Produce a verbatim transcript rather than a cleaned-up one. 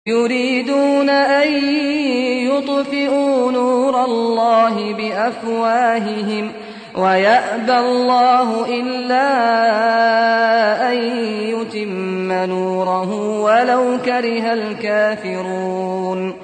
يريدون أن يطفئوا نور الله بأفواههم ويأبى الله إلا أن يتم نوره ولو كره الكافرون